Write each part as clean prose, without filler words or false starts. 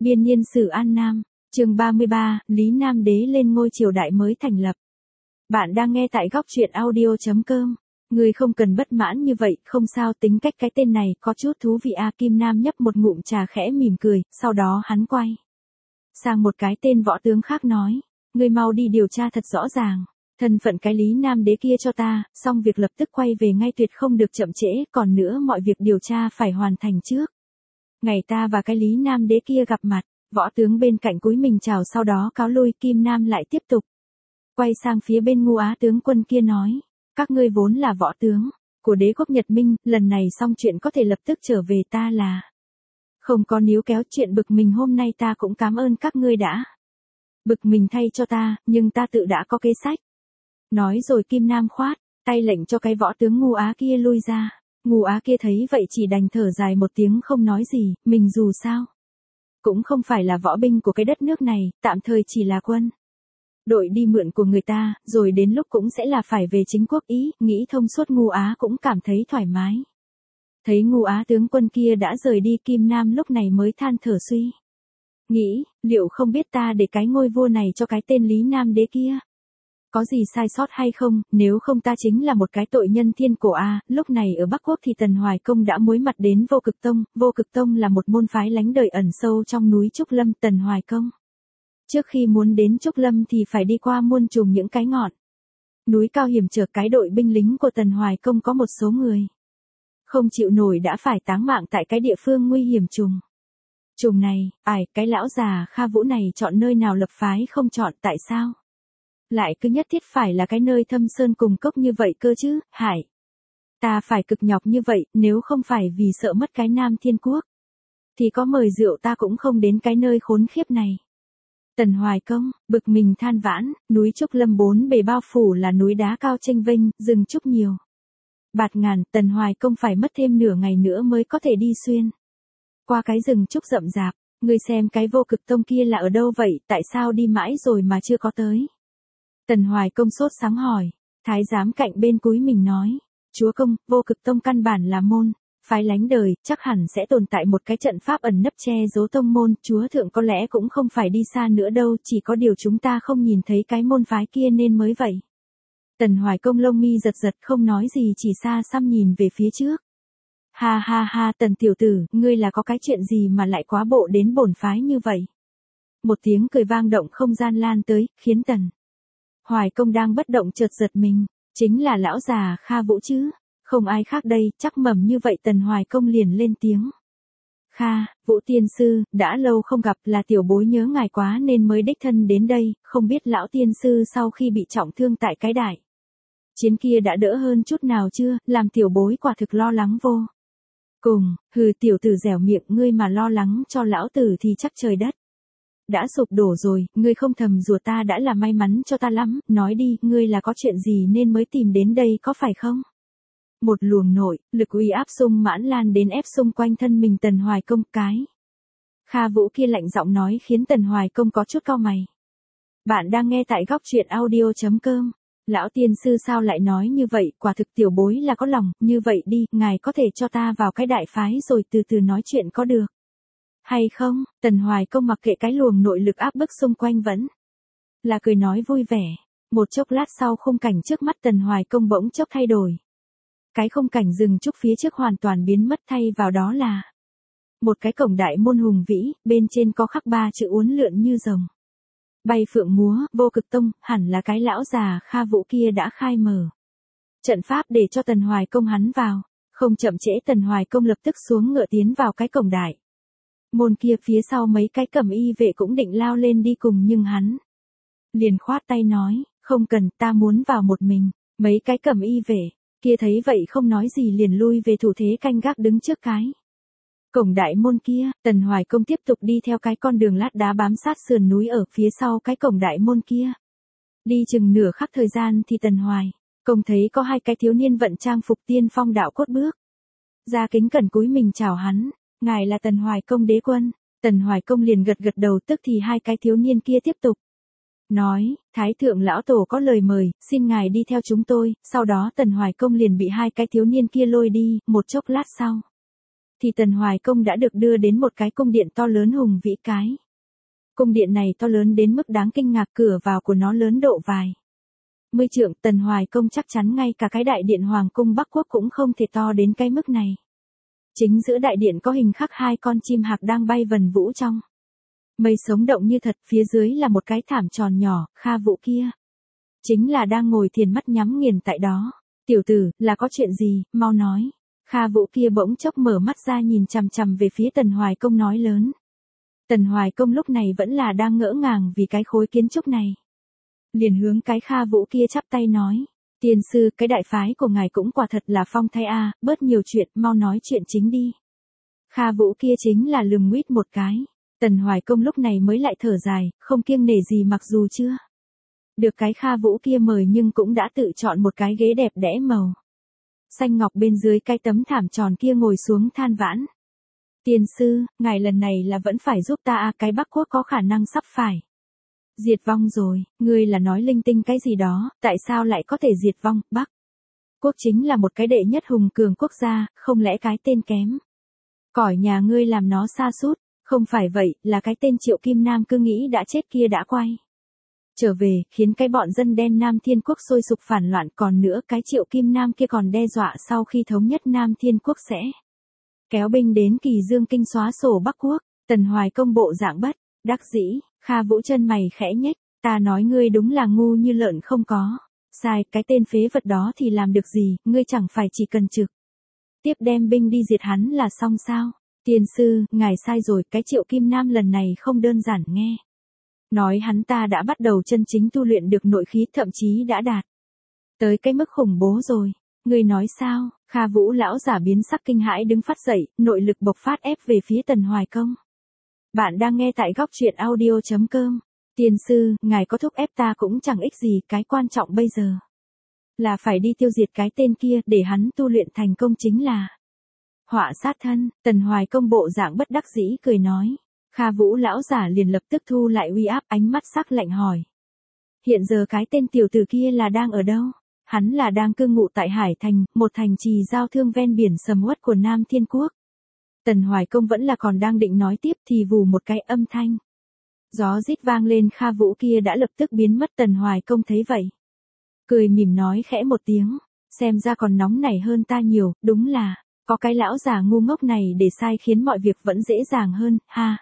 Biên niên sử An Nam, chương 33, Lý Nam Đế lên ngôi triều đại mới thành lập. Bạn đang nghe tại góc truyện audio.com. Người không cần bất mãn như vậy, không sao, tính cách cái tên này có chút thú vị à. Kim Nam nhấp một ngụm trà khẽ mỉm cười, sau đó hắn quay sang một cái tên võ tướng khác nói, ngươi mau đi điều tra thật rõ ràng thân phận cái Lý Nam Đế kia cho ta, xong việc lập tức quay về ngay, tuyệt không được chậm trễ, còn nữa mọi việc điều tra phải hoàn thành trước ngày ta và cái Lý Nam Đế kia gặp mặt. Võ tướng bên cạnh cúi mình chào sau đó cáo lui. Kim Nam lại tiếp tục quay sang phía bên Ngu Á tướng quân kia nói, các ngươi vốn là võ tướng của đế quốc Nhật Minh, lần này xong chuyện có thể lập tức trở về, ta là không có níu kéo chuyện bực mình hôm nay, ta cũng cảm ơn các ngươi đã bực mình thay cho ta, nhưng ta tự đã có kế sách. Nói rồi Kim Nam khoát tay lệnh cho cái võ tướng Ngu Á kia lui ra. Ngu Á kia thấy vậy chỉ đành thở dài một tiếng không nói gì, mình dù sao cũng không phải là võ binh của cái đất nước này, tạm thời chỉ là quân đội đi mượn của người ta, rồi đến lúc cũng sẽ là phải về chính quốc. Ý nghĩ thông suốt, Ngu Á cũng cảm thấy thoải mái. Thấy Ngu Á tướng quân kia đã rời đi, Kim Nam lúc này mới than thở suy nghĩ, liệu không biết ta để cái ngôi vua này cho cái tên Lý Nam Đế kia có gì sai sót hay không, nếu không ta chính là một cái tội nhân thiên cổ a. Lúc này ở Bắc Quốc thì Tần Hoài Công đã muối mặt đến Vô Cực Tông. Vô Cực Tông là một môn phái lánh đời ẩn sâu trong núi Trúc Lâm. Tần Hoài Công trước khi muốn đến Trúc Lâm thì phải đi qua muôn trùng những cái ngọn núi cao hiểm trở. Cái đội binh lính của Tần Hoài Công có một số người không chịu nổi đã phải táng mạng tại cái địa phương nguy hiểm trùng này. Cái lão già Kha Vũ này chọn nơi nào lập phái không chọn, tại sao lại cứ nhất thiết phải là cái nơi thâm sơn cùng cốc như vậy cơ chứ, hại ta phải cực nhọc như vậy, nếu không phải vì sợ mất cái Nam Thiên Quốc thì có mời rượu ta cũng không đến cái nơi khốn khiếp này. Tần Hoài Công bực mình than vãn, núi Trúc Lâm bốn bề bao phủ là núi đá cao chênh vênh, rừng trúc nhiều bạt ngàn. Tần Hoài Công phải mất thêm nửa ngày nữa mới có thể đi xuyên qua cái rừng trúc rậm rạp. Ngươi xem cái Vô Cực Tông kia là ở đâu vậy, tại sao đi mãi rồi mà chưa có tới? Tần Hoài Công sốt sáng hỏi. Thái giám cạnh bên cúi mình nói, chúa công, Vô Cực Tông căn bản là môn phái lánh đời, chắc hẳn sẽ tồn tại một cái trận pháp ẩn nấp che giấu tông môn, chúa thượng có lẽ cũng không phải đi xa nữa đâu, chỉ có điều chúng ta không nhìn thấy cái môn phái kia nên mới vậy. Tần Hoài Công lông mi giật giật không nói gì, chỉ xa xăm nhìn về phía trước. Ha ha ha, Tần tiểu tử, ngươi là có cái chuyện gì mà lại quá bộ đến bổn phái như vậy? Một tiếng cười vang động không gian lan tới, khiến Tần Hoài Công đang bất động chợt giật mình, chính là lão già Kha Vũ chứ, không ai khác đây, chắc mầm như vậy. Tần Hoài Công liền lên tiếng. Kha, Vũ tiên sư, đã lâu không gặp, là tiểu bối nhớ ngài quá nên mới đích thân đến đây, không biết lão tiên sư sau khi bị trọng thương tại cái đại chiến kia đã đỡ hơn chút nào chưa, làm tiểu bối quả thực lo lắng vô cùng. Hừ, tiểu tử dẻo miệng, ngươi mà lo lắng cho lão tử thì chắc trời đất đã sụp đổ rồi, ngươi không thầm rủa ta đã là may mắn cho ta lắm. Nói đi, ngươi là có chuyện gì nên mới tìm đến đây có phải không? Một luồng nội lực uy áp sung mãn lan đến ép xung quanh thân mình Tần Hoài Công. Cái Kha Vũ kia lạnh giọng nói khiến Tần Hoài Công có chút cau mày. Bạn đang nghe tại góc truyện audio.com. Lão tiên sư sao lại nói như vậy, quả thực tiểu bối là có lòng. Như vậy đi, ngài có thể cho ta vào cái đại phái rồi từ từ nói chuyện có được hay không? Tần Hoài Công mặc kệ cái luồng nội lực áp bức xung quanh vẫn là cười nói vui vẻ. Một chốc lát sau, khung cảnh trước mắt Tần Hoài Công bỗng chốc thay đổi. Cái khung cảnh rừng trúc phía trước hoàn toàn biến mất, thay vào đó là một cái cổng đại môn hùng vĩ, bên trên có khắc 3 chữ uốn lượn như rồng bay phượng múa. Vô Cực Tông, hẳn là cái lão già Kha Vũ kia đã khai mở trận pháp để cho Tần Hoài Công hắn vào. Không chậm trễ, Tần Hoài Công lập tức xuống ngựa tiến vào cái cổng đại môn kia. Phía sau mấy cái cẩm y vệ cũng định lao lên đi cùng, nhưng hắn liền khoát tay nói, không cần, ta muốn vào một mình. Mấy cái cẩm y vệ kia thấy vậy không nói gì liền lui về thủ thế canh gác đứng trước cái cổng đại môn kia. Tần Hoài Công tiếp tục đi theo cái con đường lát đá bám sát sườn núi ở phía sau cái cổng đại môn kia. Đi chừng nửa khắc thời gian thì Tần Hoài Công thấy có 2 cái thiếu niên vận trang phục tiên phong đạo cốt bước ra kính cẩn cúi mình chào hắn. Ngài là Tần Hoài Công đế quân. Tần Hoài Công liền gật gật đầu, tức thì 2 cái thiếu niên kia tiếp tục nói, Thái thượng lão tổ có lời mời, xin ngài đi theo chúng tôi. Sau đó Tần Hoài Công liền bị 2 cái thiếu niên kia lôi đi. Một chốc lát sau thì Tần Hoài Công đã được đưa đến một cái cung điện to lớn hùng vĩ cái. Cung điện này to lớn đến mức đáng kinh ngạc, cửa vào của nó lớn độ vài 10 trượng. Tần Hoài Công chắc chắn ngay cả cái đại điện Hoàng cung Bắc Quốc cũng không thể to đến cái mức này. Chính giữa đại điện có hình khắc hai con chim hạc đang bay vần vũ trong mây sống động như thật, phía dưới là một cái thảm tròn nhỏ, Kha Vũ kia chính là đang ngồi thiền mắt nhắm nghiền tại đó. Tiểu tử, là có chuyện gì, mau nói. Kha Vũ kia bỗng chốc mở mắt ra nhìn chằm chằm về phía Tần Hoài Công nói lớn. Tần Hoài Công lúc này vẫn là đang ngỡ ngàng vì cái khối kiến trúc này. Liền hướng cái Kha Vũ kia chắp tay nói. Tiên sư, cái đại phái của ngài cũng quả thật là phong thay a, bớt nhiều chuyện, mau nói chuyện chính đi. Kha Vũ kia chính là lườm nguýt một cái. Tần Hoài Công lúc này mới lại thở dài, không kiêng nể gì mặc dù chưa được cái Kha Vũ kia mời nhưng cũng đã tự chọn một cái ghế đẹp đẽ màu xanh ngọc bên dưới cái tấm thảm tròn kia ngồi xuống than vãn. Tiên sư, ngài lần này là vẫn phải giúp ta a, cái Bắc Quốc có khả năng sắp phải diệt vong rồi. Ngươi là nói linh tinh cái gì đó, tại sao lại có thể diệt vong? Bắc Quốc chính là một cái đệ nhất hùng cường quốc gia, không lẽ cái tên kém cỏi nhà ngươi làm nó sa sút? Không phải vậy, là cái tên Triệu Kim Nam cứ nghĩ đã chết kia đã quay trở về, khiến cái bọn dân đen Nam Thiên Quốc sôi sục phản loạn. Còn nữa, cái Triệu Kim Nam kia còn đe dọa sau khi thống nhất Nam Thiên Quốc sẽ kéo binh đến Kỳ Dương Kinh xóa sổ Bắc Quốc. Tần Hoài Công bộ dạng bất đắc dĩ. Kha Vũ chân mày khẽ nhếch. Ta nói ngươi đúng là ngu như lợn không có sai, cái tên phế vật đó thì làm được gì, ngươi chẳng phải chỉ cần trực tiếp đem binh đi diệt hắn là xong sao? Tiên sư, ngài sai rồi, cái Triệu Kim Nam lần này không đơn giản nghe nói hắn ta đã bắt đầu chân chính tu luyện được nội khí, thậm chí đã đạt tới cái mức khủng bố rồi. Ngươi nói sao? Kha Vũ lão giả biến sắc kinh hãi đứng phát dậy, nội lực bộc phát ép về phía Tần Hoài Công. Bạn đang nghe tại góc truyện audio.com. Tiên sư, ngài có thúc ép ta cũng chẳng ích gì, cái quan trọng bây giờ là phải đi tiêu diệt cái tên kia, để hắn tu luyện thành công chính là họa sát thân. Tần Hoài Công bộ dạng bất đắc dĩ cười nói. Kha Vũ lão giả liền lập tức thu lại uy áp, ánh mắt sắc lạnh hỏi. Hiện giờ cái tên tiểu tử kia là đang ở đâu? Hắn là đang cư ngụ tại Hải Thành, một thành trì giao thương ven biển sầm uất của Nam Thiên Quốc. Tần Hoài Công vẫn là còn đang định nói tiếp thì vù một cái âm thanh gió rít vang lên. Kha Vũ kia đã lập tức biến mất. Tần Hoài Công thấy vậy cười mỉm nói khẽ một tiếng. Xem ra còn nóng nảy hơn ta nhiều, đúng là có cái lão già ngu ngốc này để sai khiến mọi việc vẫn dễ dàng hơn, ha.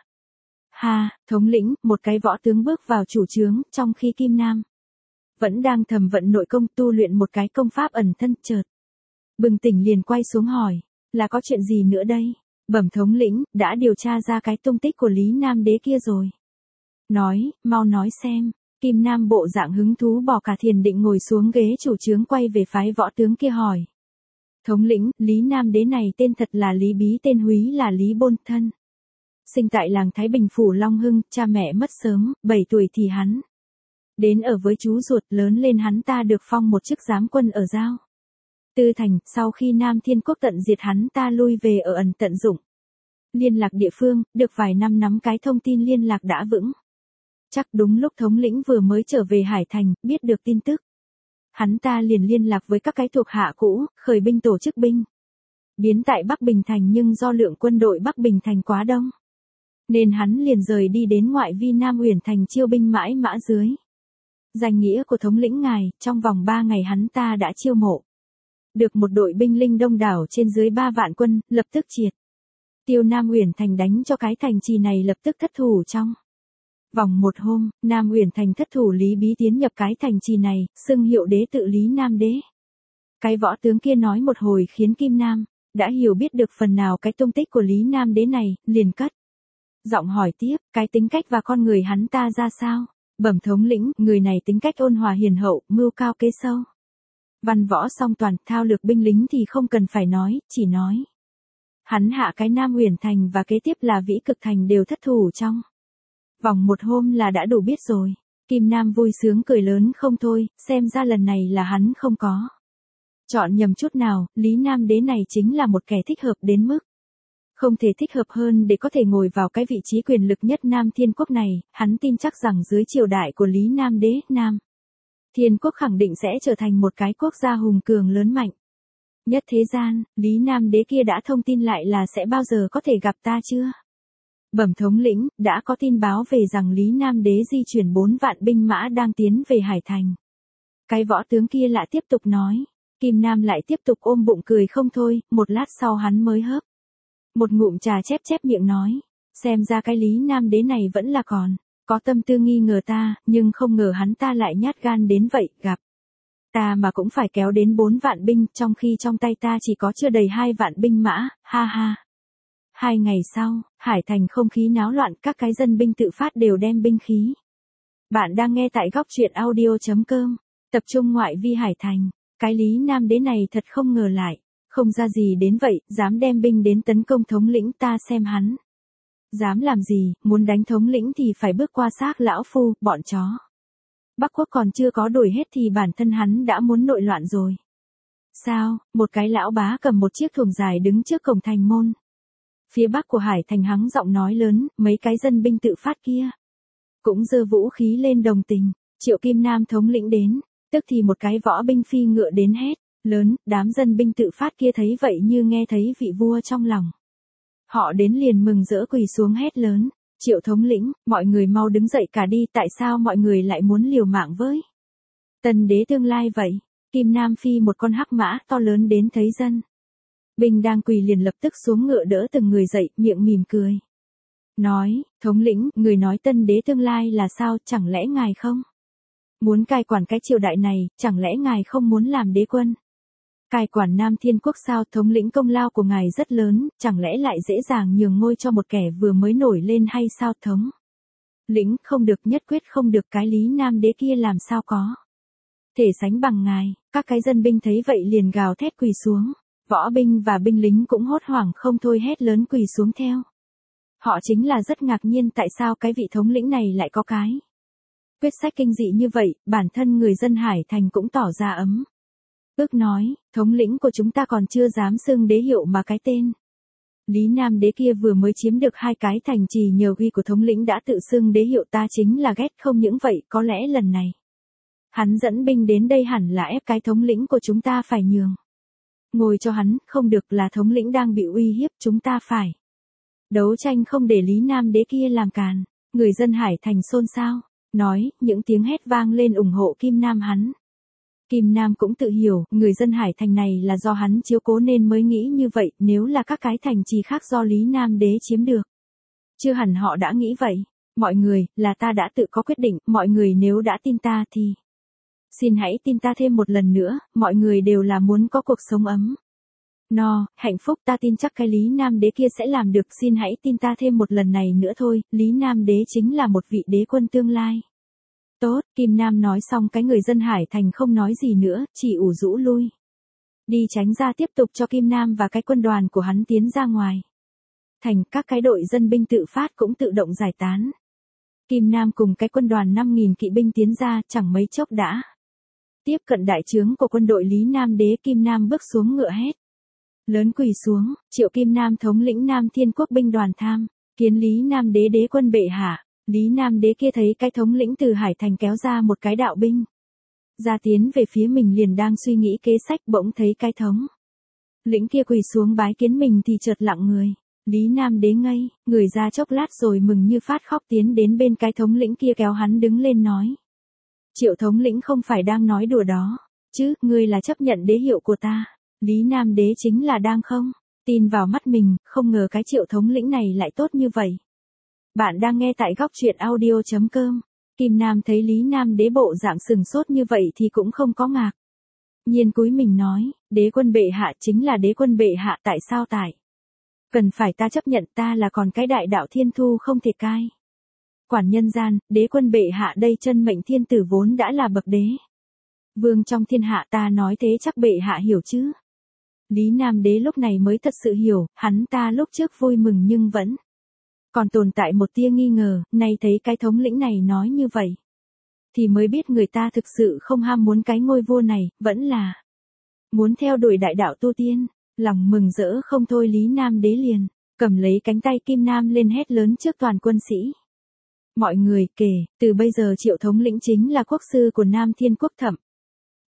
Ha, thống lĩnh, một cái võ tướng bước vào chủ trướng, trong khi Kim Nam vẫn đang thầm vận nội công tu luyện một cái công pháp ẩn thân, chợt bừng tỉnh liền quay xuống hỏi, là có chuyện gì nữa đây? Bẩm thống lĩnh, đã điều tra ra cái tung tích của Lý Nam Đế kia rồi. Nói, mau nói xem. Kim Nam bộ dạng hứng thú bỏ cả thiền định ngồi xuống ghế chủ trướng quay về phái võ tướng kia hỏi. Thống lĩnh, Lý Nam Đế này tên thật là Lý Bí, tên húy là Lý Bôn Thân. Sinh tại làng Thái Bình phủ Long Hưng, cha mẹ mất sớm, 7 tuổi thì hắn đến ở với chú ruột, lớn lên hắn ta được phong một chức giám quân ở Giao Tư Thành. Sau khi Nam Thiên Quốc tận diệt hắn ta lui về ở ẩn tận dụng liên lạc địa phương, được vài năm nắm cái thông tin liên lạc đã vững chắc. Đúng lúc thống lĩnh vừa mới trở về Hải Thành, biết được tin tức, hắn ta liền liên lạc với các cái thuộc hạ cũ, khởi binh tổ chức binh biến tại Bắc Bình Thành, nhưng do lượng quân đội Bắc Bình Thành quá đông nên hắn liền rời đi đến ngoại vi Nam Uyển Thành chiêu binh mãi mã dưới danh nghĩa của thống lĩnh ngài. Trong vòng 3 ngày hắn ta đã chiêu mộ được một đội binh linh đông đảo trên dưới 3 vạn quân, lập tức triệt tiêu Nam Uyển Thành, đánh cho cái thành trì này lập tức thất thủ. Trong vòng một hôm, Nam Uyển Thành thất thủ, Lý Bí tiến nhập cái thành trì này, xưng hiệu đế tự Lý Nam Đế. Cái võ tướng kia nói một hồi khiến Kim Nam đã hiểu biết được phần nào cái tung tích của Lý Nam Đế này, liền cất giọng hỏi tiếp, cái tính cách và con người hắn ta ra sao? Bẩm thống lĩnh, người này tính cách ôn hòa hiền hậu, mưu cao kế sâu, văn võ song toàn, thao lược binh lính thì không cần phải nói, chỉ nói hắn hạ cái Nam Uyển Thành và kế tiếp là Vĩ Cực Thành đều thất thủ trong vòng một hôm là đã đủ biết rồi. Kim Nam vui sướng cười lớn không thôi, xem ra lần này là hắn không có chọn nhầm chút nào. Lý Nam Đế này chính là một kẻ thích hợp đến mức không thể thích hợp hơn để có thể ngồi vào cái vị trí quyền lực nhất Nam Thiên Quốc này. Hắn tin chắc rằng dưới triều đại của Lý Nam Đế, Nam Thiên Quốc khẳng định sẽ trở thành một cái quốc gia hùng cường lớn mạnh. Nhất thế gian, Lý Nam Đế kia đã thông tin lại là sẽ bao giờ có thể gặp ta chưa? Bẩm thống lĩnh, đã có tin báo về rằng Lý Nam Đế di chuyển 4 vạn binh mã đang tiến về Hải Thành. Cái võ tướng kia lại tiếp tục nói. Kim Nam lại tiếp tục ôm bụng cười không thôi, một lát sau hắn mới hớp một ngụm trà chép chép miệng nói. Xem ra cái Lý Nam Đế này vẫn là còn có tâm tư nghi ngờ ta, nhưng không ngờ hắn ta lại nhát gan đến vậy, gặp ta mà cũng phải kéo đến 4 vạn binh, trong khi trong tay ta chỉ có chưa đầy 2 vạn binh mã, ha ha. 2 ngày sau, Hải Thành không khí náo loạn, các cái dân binh tự phát đều đem binh khí. Bạn đang nghe tại góc truyện audio.com, tập trung ngoại vi Hải Thành. Cái Lý Nam Đế này thật không ngờ lại, không ra gì đến vậy, dám đem binh đến tấn công thống lĩnh, ta xem hắn dám làm gì, muốn đánh thống lĩnh thì phải bước qua xác lão phu, bọn chó. Bắc Quốc còn chưa có đuổi hết thì bản thân hắn đã muốn nội loạn rồi. Sao, một cái lão bá cầm một chiếc thuồng dài đứng trước cổng thành môn. Phía bắc của Hải Thành hắng giọng nói lớn, mấy cái dân binh tự phát kia cũng giơ vũ khí lên đồng tình. Triệu Kim Nam thống lĩnh đến, tức thì một cái võ binh phi ngựa đến hét lớn, đám dân binh tự phát kia thấy vậy như nghe thấy vị vua trong lòng. Họ đến liền mừng rỡ quỳ xuống hét lớn. Triệu thống lĩnh, mọi người mau đứng dậy cả đi, tại sao mọi người lại muốn liều mạng với Tân Đế tương lai vậy? Kim Nam phi một con hắc mã to lớn đến thấy dân binh đang quỳ liền lập tức xuống ngựa đỡ từng người dậy, miệng mỉm cười. Nói, thống lĩnh, người nói Tân Đế tương lai là sao, chẳng lẽ ngài không muốn cai quản cái triều đại này, chẳng lẽ ngài không muốn làm đế quân? Cai quản Nam Thiên Quốc sao, thống lĩnh công lao của ngài rất lớn, chẳng lẽ lại dễ dàng nhường ngôi cho một kẻ vừa mới nổi lên hay sao thống lĩnh, không được, nhất quyết không được, cái Lý Nam Đế kia làm sao có thể sánh bằng ngài. Các cái dân binh thấy vậy liền gào thét quỳ xuống, võ binh và binh lính cũng hốt hoảng không thôi hét lớn quỳ xuống theo. Họ chính là rất ngạc nhiên tại sao cái vị thống lĩnh này lại có cái quyết sách kinh dị như vậy, bản thân người dân Hải Thành cũng tỏ ra ấm ức nói, thống lĩnh của chúng ta còn chưa dám xưng đế hiệu mà cái tên Lý Nam Đế kia vừa mới chiếm được 2 cái thành trì nhờ uy của thống lĩnh đã tự xưng đế hiệu, ta chính là ghét. Không những vậy, có lẽ lần này hắn dẫn binh đến đây hẳn là ép cái thống lĩnh của chúng ta phải nhường ngồi cho hắn, không được, là thống lĩnh đang bị uy hiếp, chúng ta phải đấu tranh không để Lý Nam Đế kia làm càn. Người dân Hải Thành xôn xao, nói, những tiếng hét vang lên ủng hộ Kim Nam hắn. Kim Nam cũng tự hiểu, người dân Hải Thành này là do hắn chiếu cố nên mới nghĩ như vậy, nếu là các cái thành trì khác do Lý Nam Đế chiếm được, chưa hẳn họ đã nghĩ vậy. Mọi người, là ta đã tự có quyết định, mọi người nếu đã tin ta thì xin hãy tin ta thêm một lần nữa, mọi người đều là muốn có cuộc sống ấm no, hạnh phúc, ta tin chắc cái Lý Nam Đế kia sẽ làm được, xin hãy tin ta thêm một lần này nữa thôi, Lý Nam Đế chính là một vị đế quân tương lai. Tốt, Kim Nam nói xong cái người dân Hải Thành không nói gì nữa, chỉ ủ rũ lui đi tránh ra, tiếp tục cho Kim Nam và cái quân đoàn của hắn tiến ra ngoài thành. Các cái đội dân binh tự phát cũng tự động giải tán. Kim Nam cùng cái quân đoàn 5.000 kỵ binh tiến ra, chẳng mấy chốc đã tiếp cận đại trướng của quân đội Lý Nam Đế. Kim Nam bước xuống ngựa hét lớn quỳ xuống, Triệu Kim Nam thống lĩnh Nam Thiên Quốc binh đoàn tham kiến Lý Nam Đế đế quân bệ hạ. Lý Nam Đế kia thấy cái thống lĩnh từ Hải Thành kéo ra một cái đạo binh ra tiến về phía mình liền đang suy nghĩ kế sách, bỗng thấy cái thống lĩnh kia quỳ xuống bái kiến mình thì chợt lặng người. Lý Nam Đế ngây người ra chốc lát rồi mừng như phát khóc tiến đến bên cái thống lĩnh kia kéo hắn đứng lên nói. Triệu thống lĩnh không phải đang nói đùa đó chứ, ngươi là chấp nhận đế hiệu của ta. Lý Nam Đế chính là đang không tin vào mắt mình, không ngờ cái Triệu thống lĩnh này lại tốt như vậy. Bạn đang nghe tại góc truyện audio.com. Kim Nam thấy Lý Nam Đế bộ dạng sừng sốt như vậy thì cũng không có ngạc nhiên, cúi mình nói, đế quân bệ hạ chính là đế quân bệ hạ, tại sao tại cần phải ta chấp nhận, ta là còn cái đại đạo thiên thu không thể cai quản nhân gian, đế quân bệ hạ đây chân mệnh thiên tử vốn đã là bậc đế vương trong thiên hạ, ta nói thế chắc bệ hạ hiểu chứ. Lý Nam Đế lúc này mới thật sự hiểu, hắn ta lúc trước vui mừng nhưng vẫn còn tồn tại một tia nghi ngờ, nay thấy cái thống lĩnh này nói như vậy thì mới biết người ta thực sự không ham muốn cái ngôi vua này, vẫn là muốn theo đuổi đại đạo tu tiên. Lòng mừng rỡ không thôi, Lý Nam Đế liền cầm lấy cánh tay Kim Nam lên hét lớn trước toàn quân sĩ. Mọi người, kể từ bây giờ Triệu thống lĩnh chính là quốc sư của Nam Thiên Quốc, thậm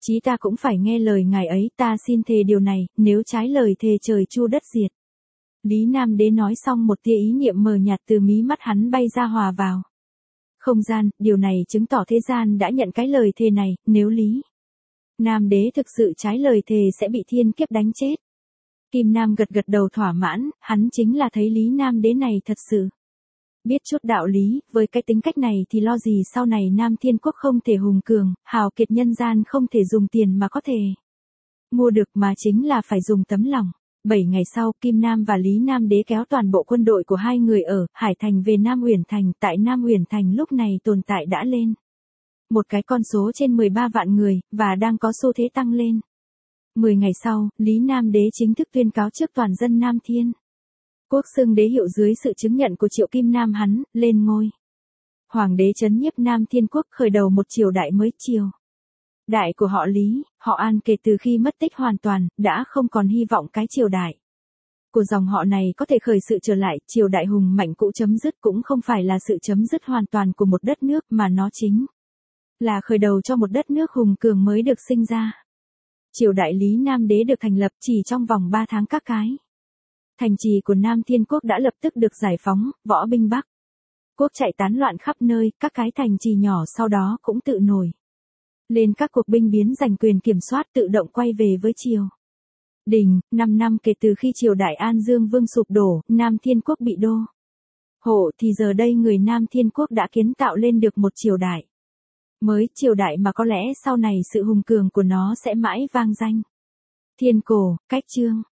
Chí ta cũng phải nghe lời ngài ấy, ta xin thề điều này, nếu trái lời thề trời chu đất diệt. Lý Nam Đế nói xong một tia ý niệm mờ nhạt từ mí mắt hắn bay ra hòa vào không gian, điều này chứng tỏ thế gian đã nhận cái lời thề này, nếu Lý Nam Đế thực sự trái lời thề sẽ bị thiên kiếp đánh chết. Kim Nam gật gật đầu thỏa mãn, hắn chính là thấy Lý Nam Đế này thật sự biết chút đạo lý, với cái tính cách này thì lo gì sau này Nam Thiên Quốc không thể hùng cường, hào kiệt nhân gian không thể dùng tiền mà có thể mua được mà chính là phải dùng tấm lòng. 7 ngày sau, Kim Nam và Lý Nam Đế kéo toàn bộ quân đội của hai người ở Hải Thành về Nam Uyển Thành. Tại Nam Uyển Thành lúc này tồn tại đã lên một cái con số trên 13 vạn người, và đang có xu thế tăng lên. 10 ngày sau, Lý Nam Đế chính thức tuyên cáo trước toàn dân Nam Thiên Quốc xưng đế hiệu dưới sự chứng nhận của Triệu Kim Nam hắn, lên ngôi Hoàng đế trấn nhiếp Nam Thiên Quốc, khởi đầu một triều đại mới. Triều đại của họ Lý, họ An kể từ khi mất tích hoàn toàn, đã không còn hy vọng cái triều đại của dòng họ này có thể khởi sự trở lại. Triều đại hùng mạnh cũ chấm dứt cũng không phải là sự chấm dứt hoàn toàn của một đất nước, mà nó chính là khởi đầu cho một đất nước hùng cường mới được sinh ra. Triều đại Lý Nam Đế được thành lập chỉ trong vòng 3 tháng, các cái thành trì của Nam Thiên Quốc đã lập tức được giải phóng, võ binh Bắc Quốc chạy tán loạn khắp nơi, các cái thành trì nhỏ sau đó cũng tự nổi lên các cuộc binh biến giành quyền kiểm soát, tự động quay về với triều đình. 5 năm kể từ khi triều đại An Dương Vương sụp đổ, Nam Thiên Quốc bị đô hộ, thì giờ đây người Nam Thiên Quốc đã kiến tạo lên được một triều đại mới, triều đại mà có lẽ sau này sự hùng cường của nó sẽ mãi vang danh thiên cổ. Cách chương